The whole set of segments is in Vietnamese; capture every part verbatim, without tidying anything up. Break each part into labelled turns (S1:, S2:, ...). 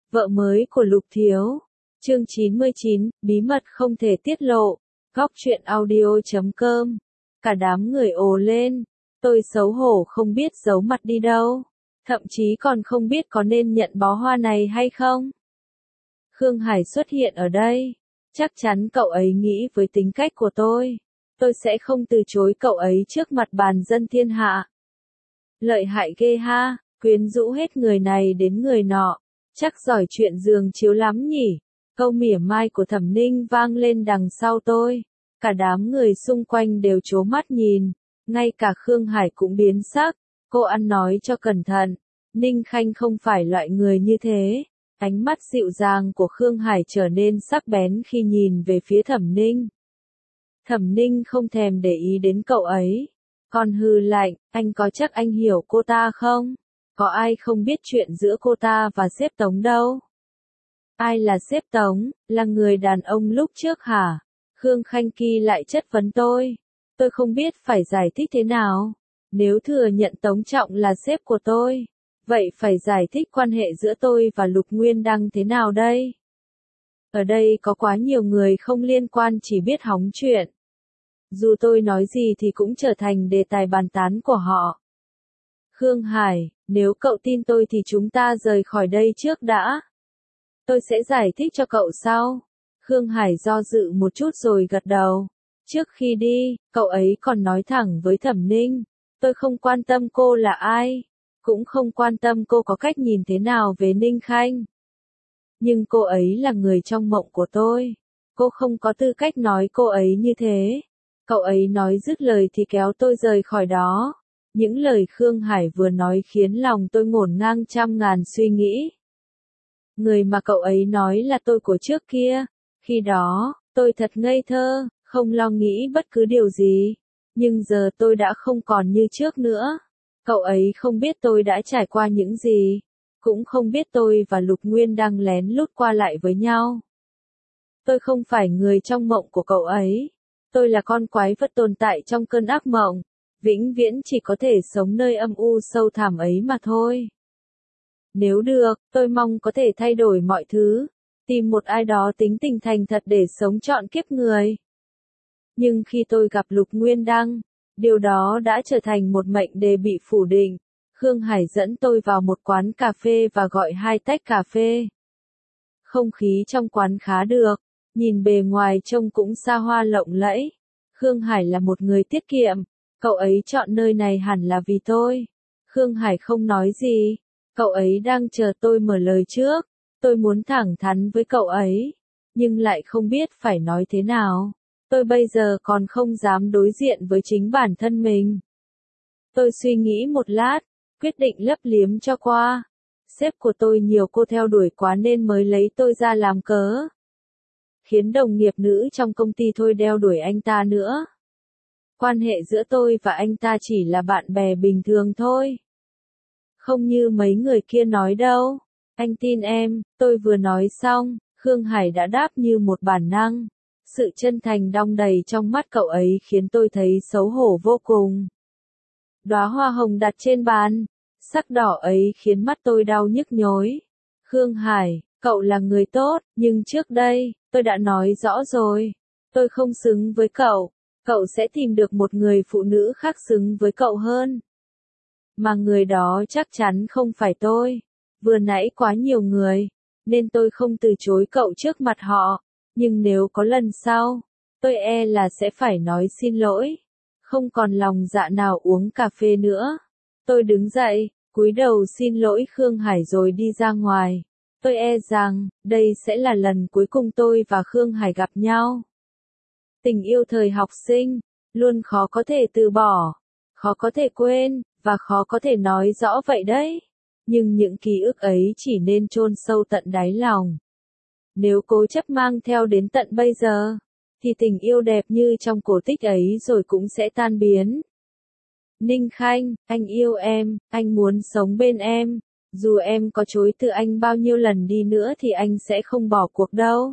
S1: Vợ mới của Lục Thiếu. Chương chín mươi chín, bí mật không thể tiết lộ. Góc truyện audio chấm com. Cả đám người ồ lên. Tôi xấu hổ không biết giấu mặt đi đâu. Thậm chí còn không biết có nên nhận bó hoa này hay không. Khương Hải xuất hiện ở đây. Chắc chắn cậu ấy nghĩ với tính cách của tôi. Tôi sẽ không từ chối cậu ấy trước mặt bàn dân thiên hạ. Lợi hại ghê ha, quyến rũ hết người này đến người nọ. Chắc giỏi chuyện giường chiếu lắm nhỉ. Câu mỉa mai của Thẩm Ninh vang lên đằng sau tôi. Cả đám người xung quanh đều trố mắt nhìn. Ngay cả Khương Hải cũng biến sắc. Cô ăn nói cho cẩn thận. Ninh Khanh không phải loại người như thế. Ánh mắt dịu dàng của Khương Hải trở nên sắc bén khi nhìn về phía Thẩm Ninh. Thẩm Ninh không thèm để ý đến cậu ấy. Còn hừ lạnh, anh có chắc anh hiểu cô ta không? Có ai không biết chuyện giữa cô ta và sếp Tống đâu? Ai là sếp Tống, là người đàn ông lúc trước hả? Khương Khanh Kỳ lại chất vấn tôi. Tôi không biết phải giải thích thế nào. Nếu thừa nhận Tống Trọng là sếp của tôi, vậy phải giải thích quan hệ giữa tôi và Lục Nguyên Đăng thế nào đây? Ở đây có quá nhiều người không liên quan chỉ biết hóng chuyện. Dù tôi nói gì thì cũng trở thành đề tài bàn tán của họ. Khương Hải, nếu cậu tin tôi thì chúng ta rời khỏi đây trước đã. Tôi sẽ giải thích cho cậu sau. Khương Hải do dự một chút rồi gật đầu. Trước khi đi, cậu ấy còn nói thẳng với Thẩm Ninh. Tôi không quan tâm cô là ai. Cũng không quan tâm cô có cách nhìn thế nào về Ninh Khanh. Nhưng cô ấy là người trong mộng của tôi. Cô không có tư cách nói cô ấy như thế. Cậu ấy nói dứt lời thì kéo tôi rời khỏi đó. Những lời Khương Hải vừa nói khiến lòng tôi ngổn ngang trăm ngàn suy nghĩ. Người mà cậu ấy nói là tôi của trước kia. Khi đó, tôi thật ngây thơ, không lo nghĩ bất cứ điều gì. Nhưng giờ tôi đã không còn như trước nữa. Cậu ấy không biết tôi đã trải qua những gì. Cũng không biết tôi và Lục Nguyên đang lén lút qua lại với nhau. Tôi không phải người trong mộng của cậu ấy. Tôi là con quái vật tồn tại trong cơn ác mộng. Vĩnh viễn chỉ có thể sống nơi âm u sâu thẳm ấy mà thôi. Nếu được, tôi mong có thể thay đổi mọi thứ. Tìm một ai đó tính tình thành thật để sống trọn kiếp người. Nhưng khi tôi gặp Lục Nguyên Đăng, điều đó đã trở thành một mệnh đề bị phủ định. Khương Hải dẫn tôi vào một quán cà phê và gọi hai tách cà phê. Không khí trong quán khá được, nhìn bề ngoài trông cũng xa hoa lộng lẫy. Khương Hải là một người tiết kiệm, cậu ấy chọn nơi này hẳn là vì tôi. Khương Hải không nói gì, cậu ấy đang chờ tôi mở lời trước. Tôi muốn thẳng thắn với cậu ấy, nhưng lại không biết phải nói thế nào. Tôi bây giờ còn không dám đối diện với chính bản thân mình. Tôi suy nghĩ một lát, quyết định lấp liếm cho qua. Sếp của tôi nhiều cô theo đuổi quá nên mới lấy tôi ra làm cớ. Khiến đồng nghiệp nữ trong công ty thôi đeo đuổi anh ta nữa. Quan hệ giữa tôi và anh ta chỉ là bạn bè bình thường thôi. Không như mấy người kia nói đâu. Anh tin em, tôi vừa nói xong, Khương Hải đã đáp như một bản năng. Sự chân thành đong đầy trong mắt cậu ấy khiến tôi thấy xấu hổ vô cùng. Đóa hoa hồng đặt trên bàn, sắc đỏ ấy khiến mắt tôi đau nhức nhối. Khương Hải, cậu là người tốt, nhưng trước đây, tôi đã nói rõ rồi. Tôi không xứng với cậu, cậu sẽ tìm được một người phụ nữ khác xứng với cậu hơn. Mà người đó chắc chắn không phải tôi. Vừa nãy quá nhiều người, nên tôi không từ chối cậu trước mặt họ. Nhưng nếu có lần sau, tôi e là sẽ phải nói xin lỗi. Không còn lòng dạ nào uống cà phê nữa. Tôi đứng dậy, cúi đầu xin lỗi Khương Hải rồi đi ra ngoài. Tôi e rằng, đây sẽ là lần cuối cùng tôi và Khương Hải gặp nhau. Tình yêu thời học sinh, luôn khó có thể từ bỏ, khó có thể quên, và khó có thể nói rõ vậy đấy. Nhưng những ký ức ấy chỉ nên chôn sâu tận đáy lòng. Nếu cố chấp mang theo đến tận bây giờ, thì tình yêu đẹp như trong cổ tích ấy rồi cũng sẽ tan biến. Ninh Khanh, anh yêu em, anh muốn sống bên em. Dù em có chối từ anh bao nhiêu lần đi nữa thì anh sẽ không bỏ cuộc đâu.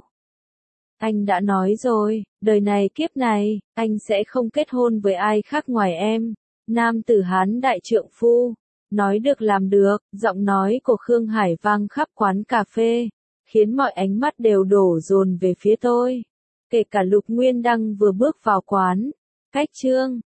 S1: Anh đã nói rồi, đời này kiếp này, anh sẽ không kết hôn với ai khác ngoài em. Nam tử Hán đại trượng phu. Nói được làm được, giọng nói của Khương Hải vang khắp quán cà phê, khiến mọi ánh mắt đều đổ dồn về phía tôi. Kể cả Lục Nguyên Đăng vừa bước vào quán. Cách chương